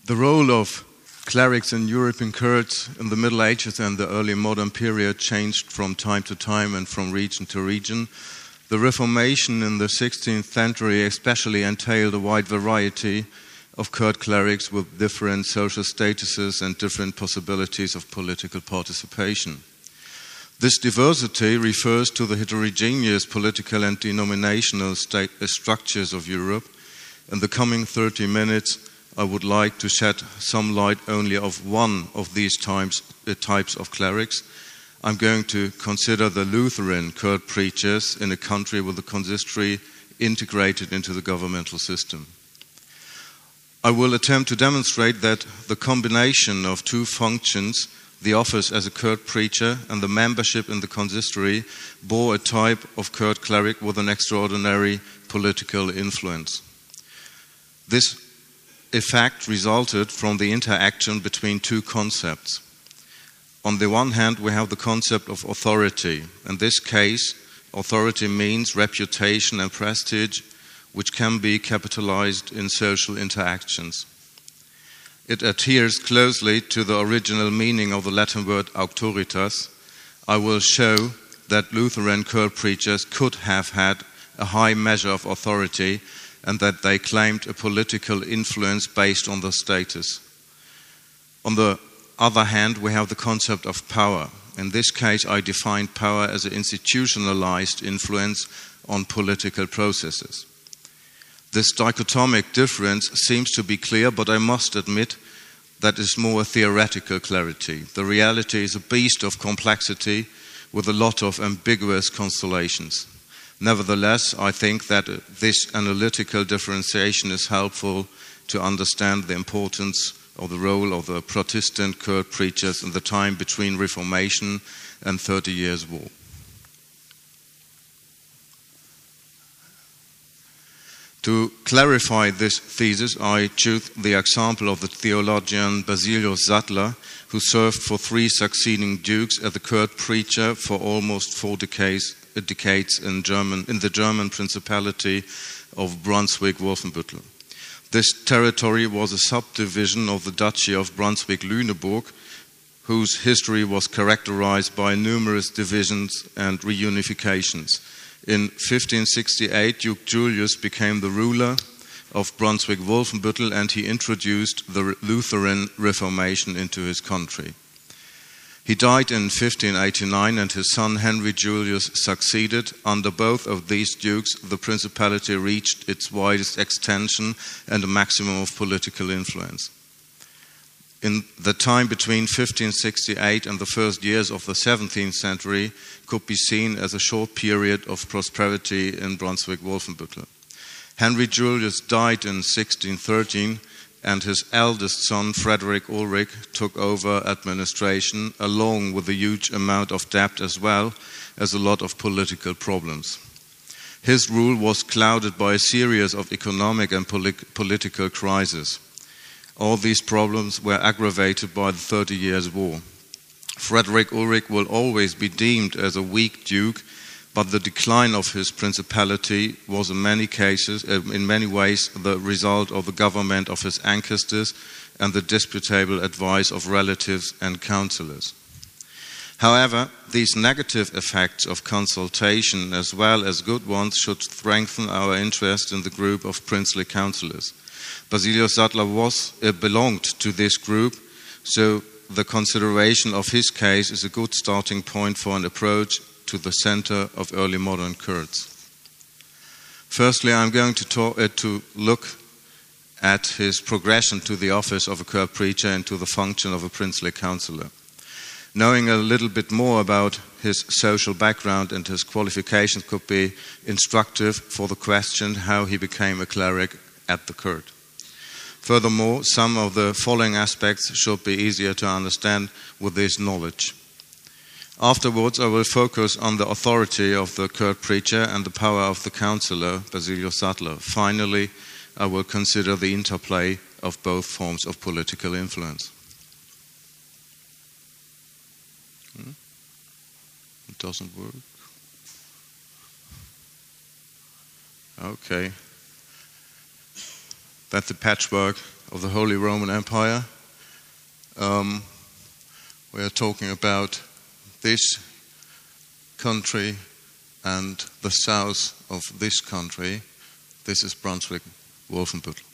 The role of clerics in European courts in the Middle Ages and the early modern period changed from time to time and from region to region. The Reformation in the 16th century especially entailed a wide variety of court clerics with different social statuses and different possibilities of political participation. This diversity refers to the heterogeneous political and denominational structures of Europe. In the coming 30 minutes, I would like to shed some light only of one of these types of clerics. I'm going to consider the Lutheran court preachers in a country with the consistory integrated into the governmental system. I will attempt to demonstrate that the combination of two functions, the office as a court preacher and the membership in the consistory, bore a type of court cleric with an extraordinary political influence. This effect resulted from the interaction between two concepts. On the one hand, we have the concept of authority. In this case, authority means reputation and prestige, which can be capitalized in social interactions. It adheres closely to the original meaning of the Latin word auctoritas. I will show that Lutheran court preachers could have had a high measure of authority and that they claimed a political influence based on their status. On the other hand, we have the concept of power. In this case, I define power as an institutionalized influence on political processes. This dichotomic difference seems to be clear, but I must admit that is more a theoretical clarity. The reality is a beast of complexity with a lot of ambiguous constellations. Nevertheless, I think that this analytical differentiation is helpful to understand the importance of the role of the Protestant court preachers in the time between Reformation and 30 Years' War. To clarify this thesis, I choose the example of the theologian Basilius Sattler, who served for 3 succeeding dukes as the court preacher for almost 4 decades in the German Principality of Brunswick-Wolfenbüttel. This territory was a subdivision of the Duchy of Brunswick-Lüneburg, whose history was characterized by numerous divisions and reunifications. In 1568, Duke Julius became the ruler of Brunswick-Wolfenbüttel and he introduced the Lutheran Reformation into his country. He died in 1589 and his son Henry Julius succeeded. Under both of these dukes, the principality reached its widest extension and a maximum of political influence. In the time between 1568 and the first years of the 17th century could be seen as a short period of prosperity in Brunswick-Wolfenbüttel. Henry Julius died in 1613 and his eldest son, Frederick Ulrich, took over administration, along with a huge amount of debt as well as a lot of political problems. His rule was clouded by a series of economic and political crises. All these problems were aggravated by the 30 Years' War. Frederick Ulrich will always be deemed as a weak duke, but the decline of his principality was in many ways, the result of the government of his ancestors and the disputable advice of relatives and counselors. However, these negative effects of consultation as well as good ones should strengthen our interest in the group of princely counselors. Basilius Sattler belonged to this group, so the consideration of his case is a good starting point for an approach to the center of early modern courts. Firstly, I'm going to look at his progression to the office of a court preacher and to the function of a princely counselor. Knowing a little bit more about his social background and his qualifications could be instructive for the question how he became a cleric at the court. Furthermore, some of the following aspects should be easier to understand with this knowledge. Afterwards, I will focus on the authority of the court preacher and the power of the counselor, Basilius Sattler. Finally, I will consider the interplay of both forms of political influence. It doesn't work. Okay. That's a patchwork of the Holy Roman Empire. We are talking about this country and the south of this country. This is Brunswick-Wolfenbüttel.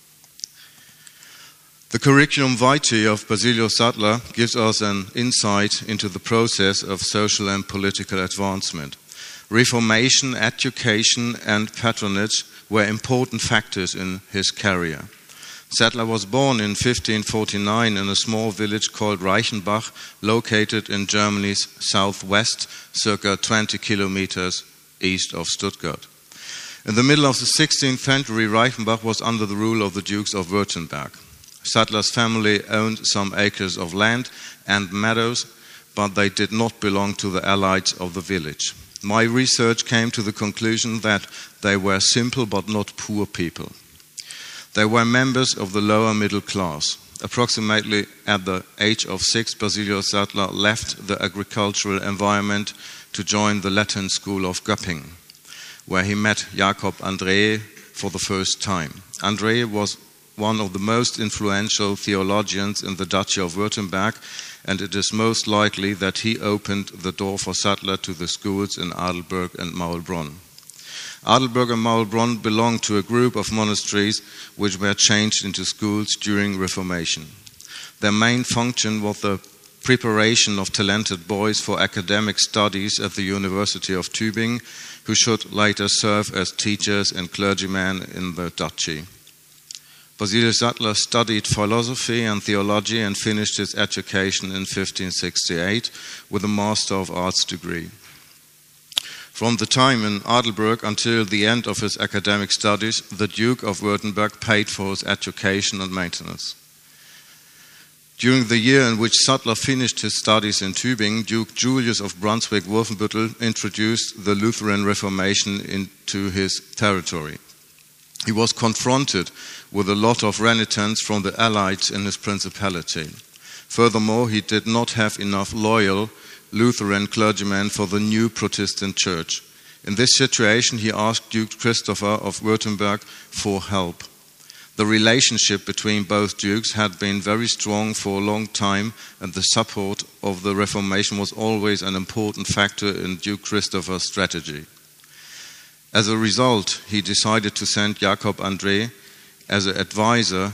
The curriculum vitae of Basilius Sattler gives us an insight into the process of social and political advancement. Reformation, education, and patronage were important factors in his career. Sattler was born in 1549 in a small village called Reichenbach, located in Germany's southwest, circa 20 kilometers east of Stuttgart. In the middle of the 16th century, Reichenbach was under the rule of the Dukes of Württemberg. Sattler's family owned some acres of land and meadows, but they did not belong to the elites of the village. My research came to the conclusion that they were simple but not poor people. They were members of the lower middle class. Approximately at the age of 6, Basilius Sattler left the agricultural environment to join the Latin school of Göppingen, where he met Jakob André for the first time. André was one of the most influential theologians in the Duchy of Württemberg, and it is most likely that he opened the door for Sattler to the schools in Adelberg and Maulbronn. Adelberg and Maulbronn belonged to a group of monasteries which were changed into schools during Reformation. Their main function was the preparation of talented boys for academic studies at the University of Tübingen, who should later serve as teachers and clergymen in the duchy. Basilius Sattler studied philosophy and theology and finished his education in 1568 with a Master of Arts degree. From the time in Adelberg until the end of his academic studies, the Duke of Württemberg paid for his education and maintenance. During the year in which Sattler finished his studies in Tübingen, Duke Julius of Brunswick-Wolfenbüttel introduced the Lutheran Reformation into his territory. He was confronted with a lot of renitence from the elites in his principality. Furthermore, he did not have enough loyal Lutheran clergymen for the new Protestant church. In this situation, he asked Duke Christopher of Württemberg for help. The relationship between both dukes had been very strong for a long time, and the support of the Reformation was always an important factor in Duke Christopher's strategy. As a result, he decided to send Jakob André as an advisor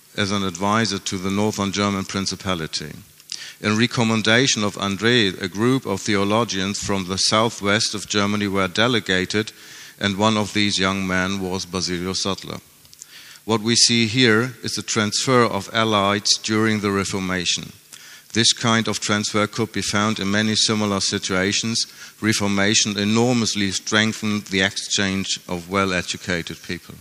to the northern German principality. In recommendation of André, a group of theologians from the southwest of Germany were delegated, and one of these young men was Basilius Sattler. What we see here is the transfer of elites during the Reformation. This kind of transfer could be found in many similar situations. Reformation enormously strengthened the exchange of well-educated people.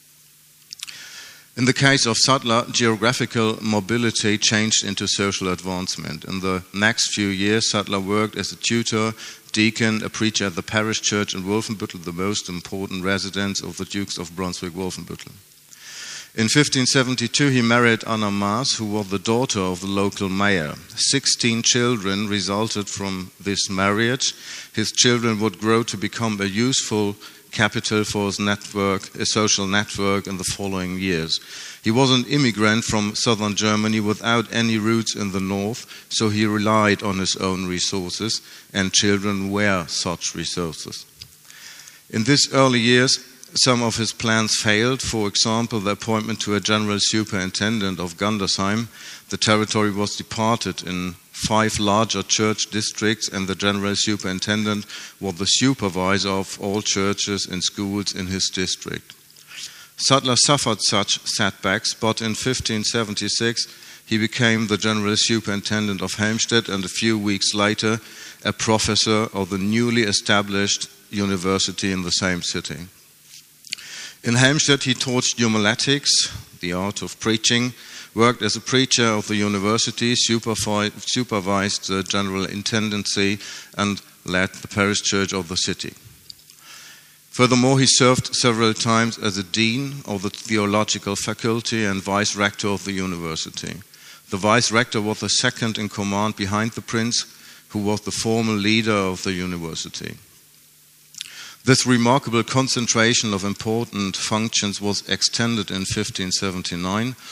In the case of Sattler, geographical mobility changed into social advancement. In the next few years, Sattler worked as a tutor, deacon, a preacher at the parish church in Wolfenbüttel, the most important residence of the Dukes of Brunswick-Wolfenbüttel. In 1572, he married Anna Maas, who was the daughter of the local mayor. 16 children resulted from this marriage. His children would grow to become a useful capital for his network, a social network, in the following years. He was an immigrant from southern Germany without any roots in the north, so he relied on his own resources, and children were such resources. In these early years, some of his plans failed. For example, the appointment to a general superintendent of Gandersheim. The territory was departed in 5 larger church districts, and the general superintendent was the supervisor of all churches and schools in his district. Sattler suffered such setbacks, but in 1576 he became the general superintendent of Helmstedt, and a few weeks later a professor of the newly established university in the same city. In Helmstedt, he taught homiletics, the art of preaching, worked as a preacher of the university, supervised the general intendancy, and led the parish church of the city. Furthermore, he served several times as a dean of the theological faculty and vice-rector of the university. The vice-rector was the second in command behind the prince, who was the formal leader of the university. This remarkable concentration of important functions was extended in 1579.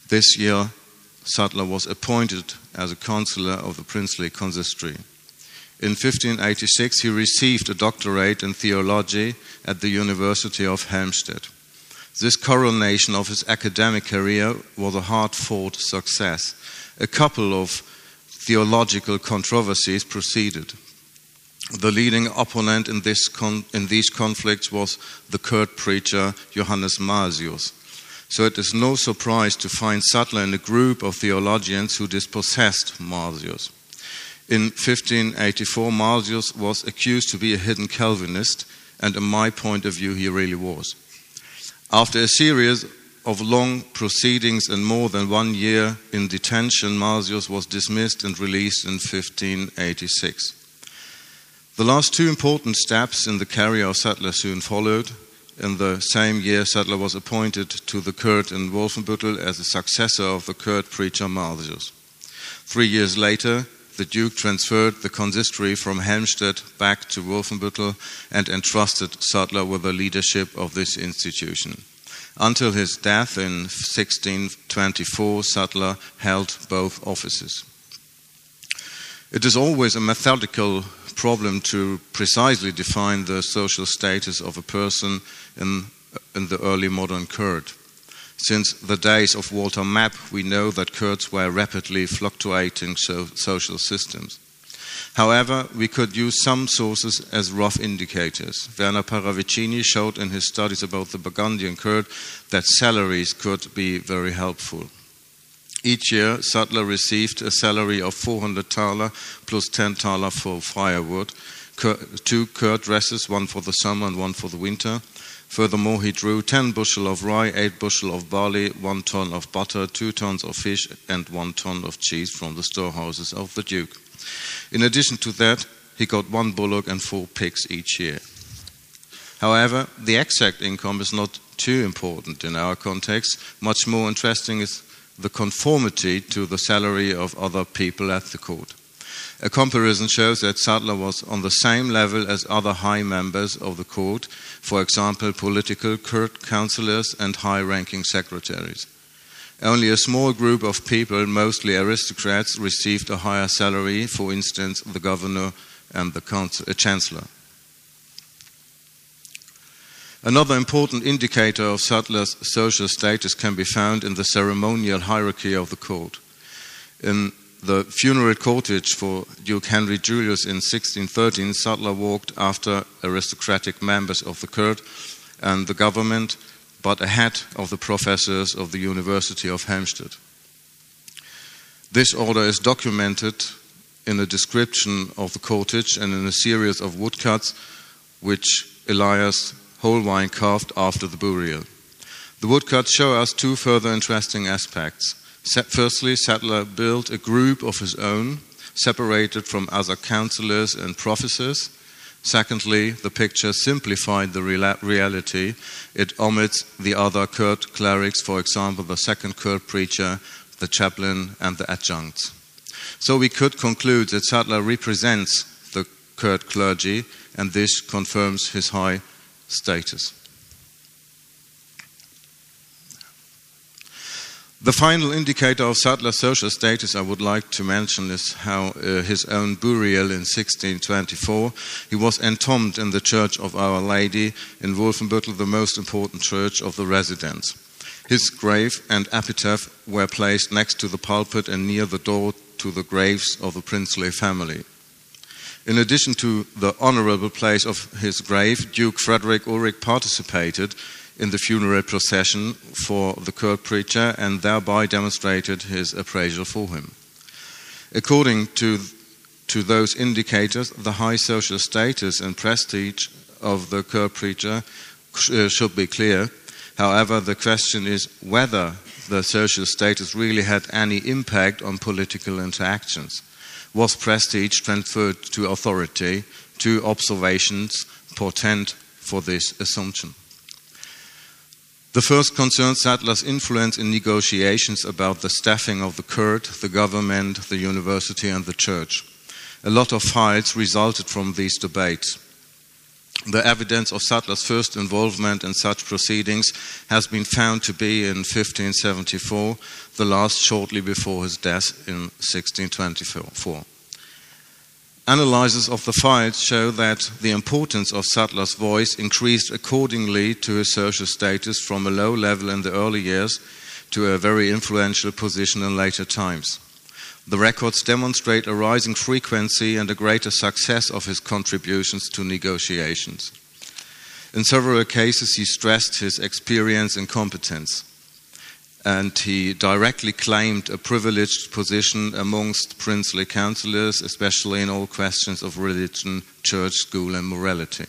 This year, Sattler was appointed as a counselor of the princely consistory. In 1586, he received a doctorate in theology at the University of Helmstedt. This coronation of his academic career was a hard-fought success. A couple of theological controversies proceeded. The leading opponent in these conflicts was the Kurd preacher Johannes Marsius. So it is no surprise to find Sattler in a group of theologians who dispossessed Marsius. In 1584, Marsius was accused to be a hidden Calvinist, and in my point of view, he really was. After a series of long proceedings and more than 1 year in detention, Marsius was dismissed and released in 1586. The last two important steps in the career of Sattler soon followed. In the same year, Sattler was appointed to the Kurd in Wolfenbüttel as a successor of the Kurd preacher Marsius. 3 years later, the Duke transferred the consistory from Helmstedt back to Wolfenbüttel and entrusted Sattler with the leadership of this institution. Until his death in 1624, Sattler held both offices. It is always a methodical problem to precisely define the social status of a person in the early modern Kurd. Since the days of Walter Mapp, we know that Kurds were rapidly fluctuating social systems. However, we could use some sources as rough indicators. Werner Paravicini showed in his studies about the Burgundian Kurd that salaries could be very helpful. Each year, Sattler received a salary of 400 thaler plus 10 thaler for firewood, 2 Kurd dresses, one for the summer and one for the winter. Furthermore, he drew 10 bushel of rye, 8 bushel of barley, 1 ton of butter, 2 tons of fish, and 1 ton of cheese from the storehouses of the Duke. In addition to that, he got 1 bullock and 4 pigs each year. However, the exact income is not too important in our context. Much more interesting is the conformity to the salary of other people at the court. A comparison shows that Sattler was on the same level as other high members of the court, for example, political Kurd councillors and high-ranking secretaries. Only a small group of people, mostly aristocrats, received a higher salary, for instance, the governor and the chancellor. Another important indicator of Sattler's social status can be found in the ceremonial hierarchy of the court. In the funeral cortege for Duke Henry Julius in 1613, Sattler walked after aristocratic members of the Kurd and the government, but ahead of the professors of the University of Helmstedt. This order is documented in a description of the cortege and in a series of woodcuts which Elias Holwein carved after the burial. The woodcuts show us 2 further interesting aspects. Firstly, Sattler built a group of his own, separated from other councillors and professors. Secondly, the picture simplified the reality. It omits the other Kurd clerics, for example, the second Kurd preacher, the chaplain, and the adjuncts. So we could conclude that Sattler represents the Kurd clergy, and this confirms his high status. The final indicator of Sattler's social status I would like to mention is how his own burial in 1624. He was entombed in the Church of Our Lady in Wolfenbüttel, the most important church of the residence. His grave and epitaph were placed next to the pulpit and near the door to the graves of the princely family. In addition to the honorable place of his grave, Duke Frederick Ulrich participated in the funeral procession for the Kurd preacher and thereby demonstrated his appraisal for him. According to those indicators, the high social status and prestige of the Kurd preacher should be clear. However, the question is whether the social status really had any impact on political interactions. Was prestige transferred to authority? Two observations portend for this assumption. The first concerns Sattler's influence in negotiations about the staffing of the Kurd, the government, the university and the church. A lot of fights resulted from these debates. The evidence of Sattler's first involvement in such proceedings has been found to be in 1574, the last shortly before his death in 1624. Analyses of the files show that the importance of Sattler's voice increased accordingly to his social status from a low level in the early years to a very influential position in later times. The records demonstrate a rising frequency and a greater success of his contributions to negotiations. In several cases, he stressed his experience and competence, and he directly claimed a privileged position amongst princely councillors, especially in all questions of religion, church, school, and morality.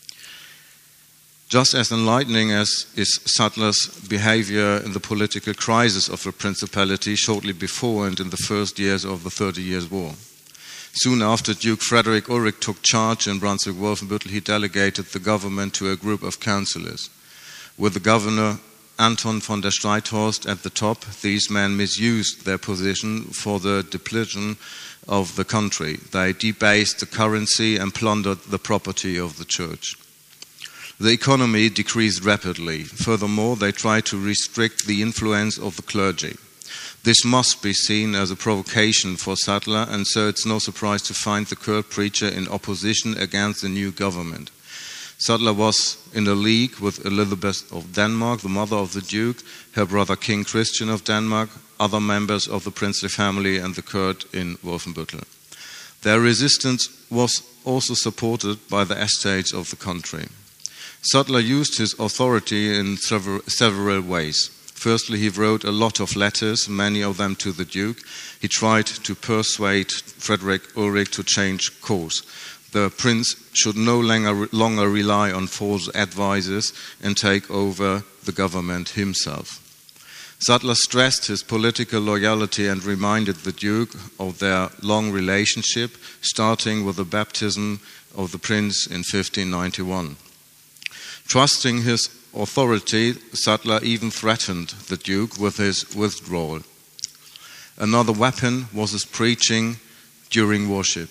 Just as enlightening as is Sattler's behavior in the political crisis of the principality shortly before and in the first years of the 30 Years' War. Soon after Duke Frederick Ulrich took charge in Brunswick-Wolfenbüttel, he delegated the government to a group of councillors. With the governor Anton von der Streithorst at the top, these men misused their position for the depletion of the country. They debased the currency and plundered the property of the church. The economy decreased rapidly. Furthermore, they tried to restrict the influence of the clergy. This must be seen as a provocation for Sattler, and so it's no surprise to find the court preacher in opposition against the new government. Sattler was in a league with Elizabeth of Denmark, the mother of the Duke, her brother King Christian of Denmark, other members of the princely family, and the court in Wolfenbüttel. Their resistance was also supported by the estates of the country. Sattler used his authority in several ways. Firstly, he wrote a lot of letters, many of them to the Duke. He tried to persuade Frederick Ulrich to change course. The prince should no longer rely on false advisers and take over the government himself. Sattler stressed his political loyalty and reminded the Duke of their long relationship, starting with the baptism of the prince in 1591. Trusting his authority, Sattler even threatened the Duke with his withdrawal. Another weapon was his preaching during worship.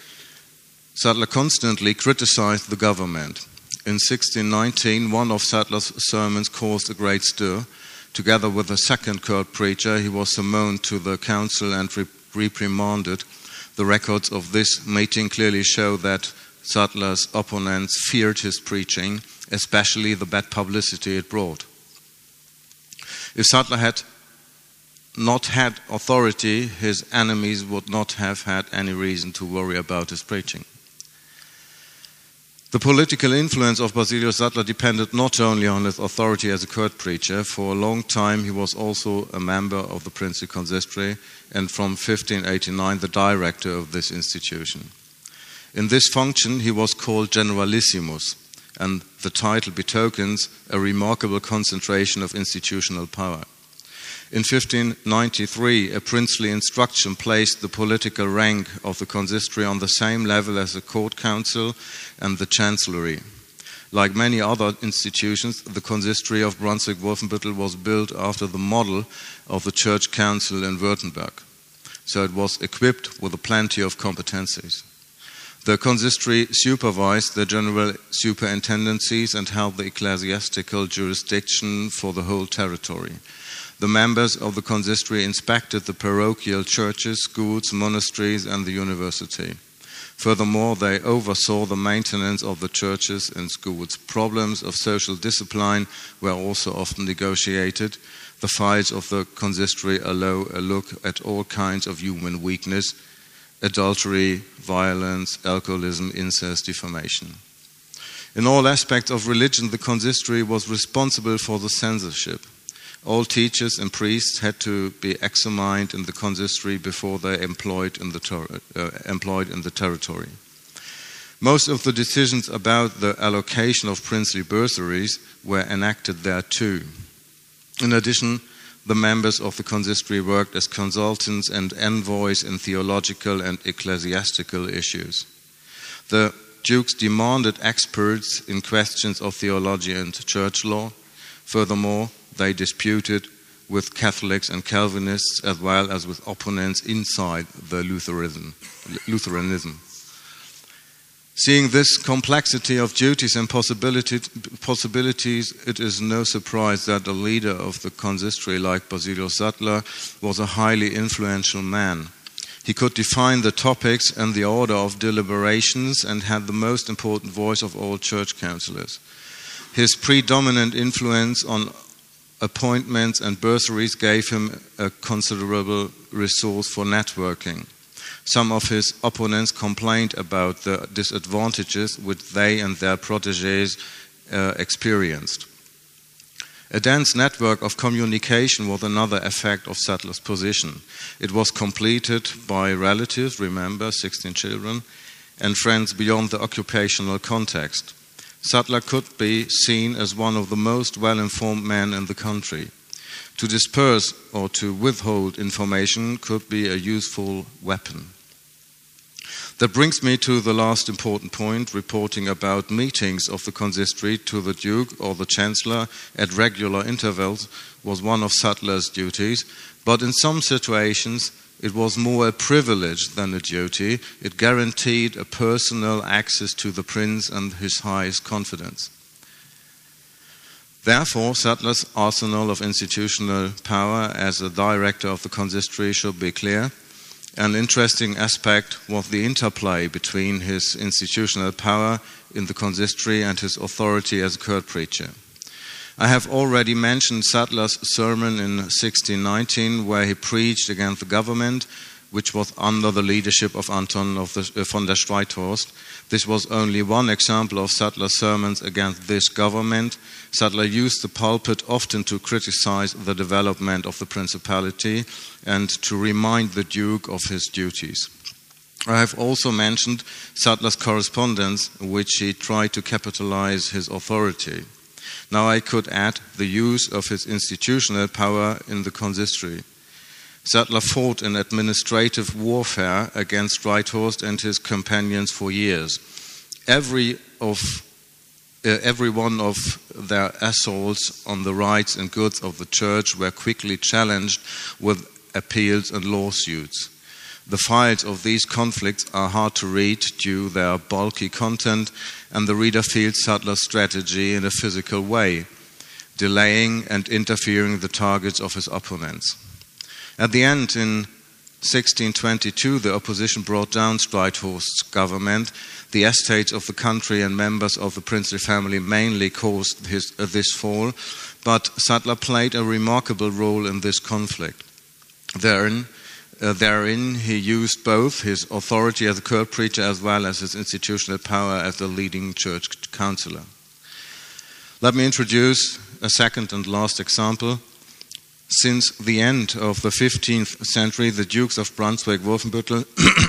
Sattler constantly criticized the government. In 1619, one of Sattler's sermons caused a great stir. Together with a second court preacher, he was summoned to the council and reprimanded. The records of this meeting clearly show that Sattler's opponents feared his preaching, especially the bad publicity it brought. If Sattler had not had authority, his enemies would not have had any reason to worry about his preaching. The political influence of Basilius Sattler depended not only on his authority as a court preacher. For a long time he was also a member of the princely consistory, and from 1589 the director of this institution. In this function he was called Generalissimus, and the title betokens a remarkable concentration of institutional power. In 1593, a princely instruction placed the political rank of the consistory on the same level as the court council and the chancellery. Like many other institutions, the consistory of Brunswick-Wolfenbüttel was built after the model of the church council in Württemberg, so it was equipped with plenty of competencies. The consistory supervised the general superintendencies and held the ecclesiastical jurisdiction for the whole territory. The members of the consistory inspected the parochial churches, schools, monasteries, and the university. Furthermore, they oversaw the maintenance of the churches and schools. Problems of social discipline were also often negotiated. The files of the consistory allow a look at all kinds of human weakness: adultery, violence, alcoholism, incest, defamation. In all aspects of religion, the consistory was responsible for the censorship. All teachers and priests had to be examined in the consistory before they employed in the territory. Most of the decisions about the allocation of princely bursaries were enacted there too. In addition, the members of the consistory worked as consultants and envoys in theological and ecclesiastical issues. The dukes demanded experts in questions of theology and church law. Furthermore, they disputed with Catholics and Calvinists as well as with opponents inside the Lutheranism. Seeing this complexity of duties and possibilities, it is no surprise that a leader of the consistory like Basilius Sattler was a highly influential man. He could define the topics and the order of deliberations and had the most important voice of all church councillors. His predominant influence on appointments and bursaries gave him a considerable resource for networking. Some of his opponents complained about the disadvantages which they and their protégés experienced. A dense network of communication was another effect of Sattler's position. It was completed by relatives, remember, 16 children, and friends beyond the occupational context. Sattler could be seen as one of the most well-informed men in the country. To disperse or to withhold information could be a useful weapon. That brings me to the last important point. Reporting about meetings of the consistory to the Duke or the Chancellor at regular intervals was one of Sattler's duties, but in some situations it was more a privilege than a duty. It guaranteed a personal access to the prince and his highest confidence. Therefore, Sattler's arsenal of institutional power as a director of the consistory should be clear. An interesting aspect was the interplay between his institutional power in the consistory and his authority as a court preacher. I have already mentioned Sattler's sermon in 1619, where he preached against the government, which was under the leadership of Anton von der Streithorst. This was only one example of Sattler's sermons against this government. Sattler used the pulpit often to criticize the development of the principality and to remind the Duke of his duties. I have also mentioned Sattler's correspondence, which he tried to capitalize his authority. Now I could add the use of his institutional power in the consistory. Sattler fought in administrative warfare against Streithorst and his companions for years. Every one of their assaults on the rights and goods of the church were quickly challenged with appeals and lawsuits. The files of these conflicts are hard to read due to their bulky content, and the reader feels Sattler's strategy in a physical way, delaying and interfering the targets of his opponents. At the end, in 1622, the opposition brought down Streithorst's government. The estates of the country and members of the princely family mainly caused this fall, but Sattler played a remarkable role in this conflict. Therein, he used both his authority as a court preacher as well as his institutional power as the leading church councillor. Let me introduce a second and last example. Since the end of the 15th century, the Dukes of Brunswick-Wolfenbüttel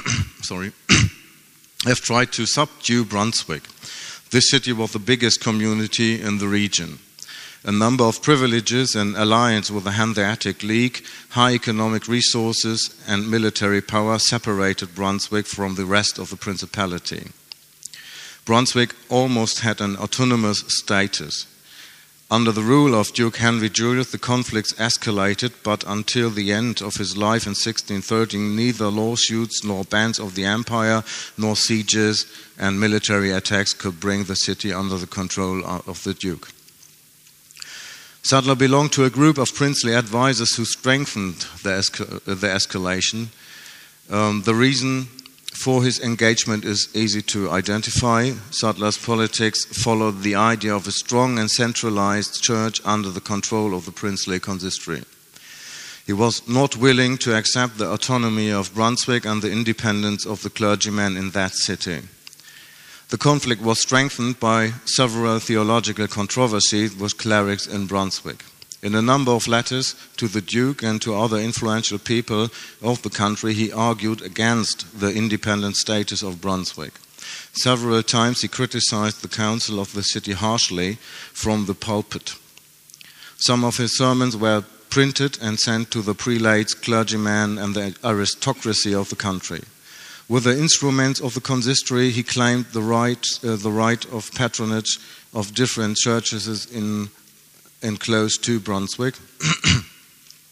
have tried to subdue Brunswick. This city was the biggest community in the region. A number of privileges and alliance with the Hanseatic League, high economic resources and military power separated Brunswick from the rest of the principality. Brunswick almost had an autonomous status. Under the rule of Duke Henry Julius, the conflicts escalated, but until the end of his life in 1613, neither lawsuits nor bans of the empire, nor sieges and military attacks could bring the city under the control of the Duke. Sattler belonged to a group of princely advisors who strengthened the escalation. The reason for his engagement is easy to identify. Sattler's politics followed the idea of a strong and centralized church under the control of the princely consistory. He was not willing to accept the autonomy of Brunswick and the independence of the clergymen in that city. The conflict was strengthened by several theological controversies with clerics in Brunswick. In a number of letters to the Duke and to other influential people of the country, he argued against the independent status of Brunswick. Several times he criticized the council of the city harshly from the pulpit. Some of his sermons were printed and sent to the prelates, clergymen, and the aristocracy of the country. With the instruments of the consistory, he claimed the right of patronage of different churches in close to Brunswick.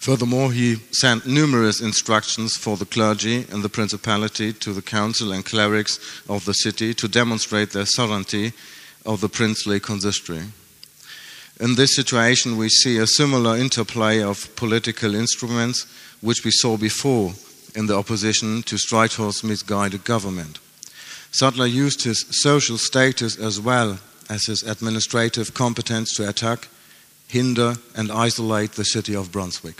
Furthermore, he sent numerous instructions for the clergy and the principality to the council and clerics of the city to demonstrate their sovereignty of the princely consistory. In this situation, we see a similar interplay of political instruments which we saw before in the opposition to Streithorst's misguided government. Sattler used his social status as well as his administrative competence to attack, hinder, and isolate the city of Brunswick.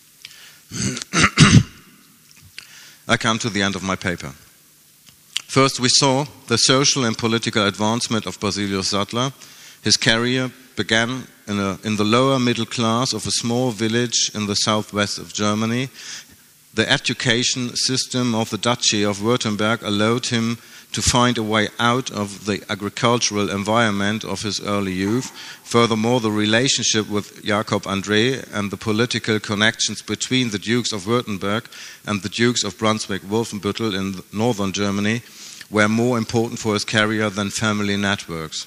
I come to the end of my paper. First, we saw the social and political advancement of Basilius Sattler. His career began in the lower middle class of a small village in the southwest of Germany. The education system of the Duchy of Württemberg allowed him to find a way out of the agricultural environment of his early youth. Furthermore, the relationship with Jakob André and the political connections between the Dukes of Württemberg and the Dukes of Brunswick-Wolfenbüttel in northern Germany were more important for his career than family networks.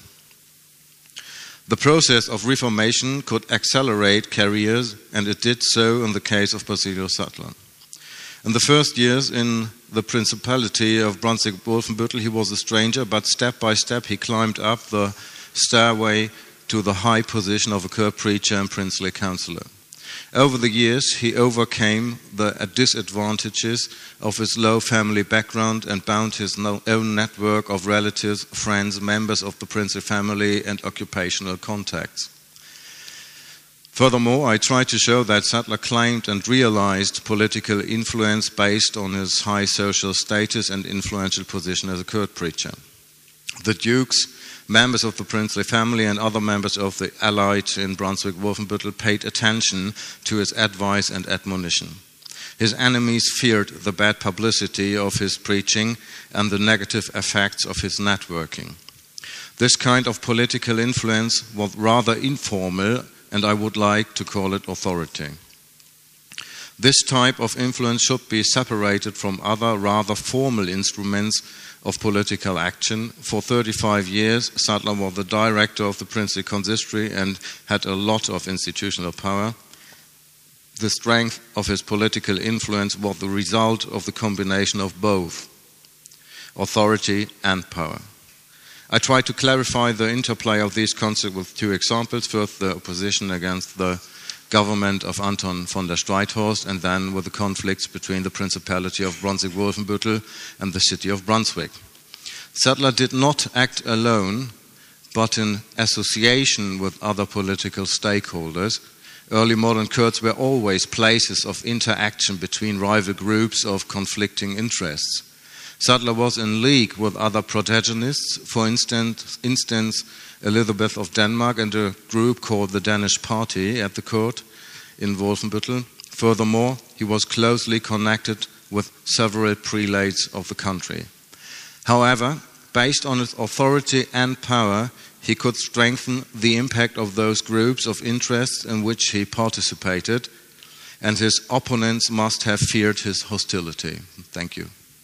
The process of reformation could accelerate careers, and it did so in the case of Basilius Sattler. In the first years in the Principality of Brunswick-Wolfenbüttel, he was a stranger, but step by step he climbed up the stairway to the high position of a court preacher and princely councillor. Over the years, he overcame the disadvantages of his low family background and bound his own network of relatives, friends, members of the princely family, and occupational contacts. Furthermore, I tried to show that Sattler claimed and realized political influence based on his high social status and influential position as a court preacher. The dukes, members of the princely family, and other members of the Allied in Brunswick-Wolfenbüttel paid attention to his advice and admonition. His enemies feared the bad publicity of his preaching and the negative effects of his networking. This kind of political influence was rather informal, and I would like to call it authority. This type of influence should be separated from other rather formal instruments of political action. For 35 years, Sattler was the director of the princely consistory and had a lot of institutional power. The strength of his political influence was the result of the combination of both authority and power. I try to clarify the interplay of these concepts with two examples. First, the opposition against the government of Anton von der Streithorst, and then with the conflicts between the Principality of Brunswick-Wolfenbüttel and the city of Brunswick. Sattler did not act alone, but in association with other political stakeholders. Early modern courts were always places of interaction between rival groups of conflicting interests. Sattler was in league with other protagonists, for instance, Elizabeth of Denmark and a group called the Danish Party at the court in Wolfenbüttel. Furthermore, he was closely connected with several prelates of the country. However, based on his authority and power, he could strengthen the impact of those groups of interests in which he participated, and his opponents must have feared his hostility. Thank you.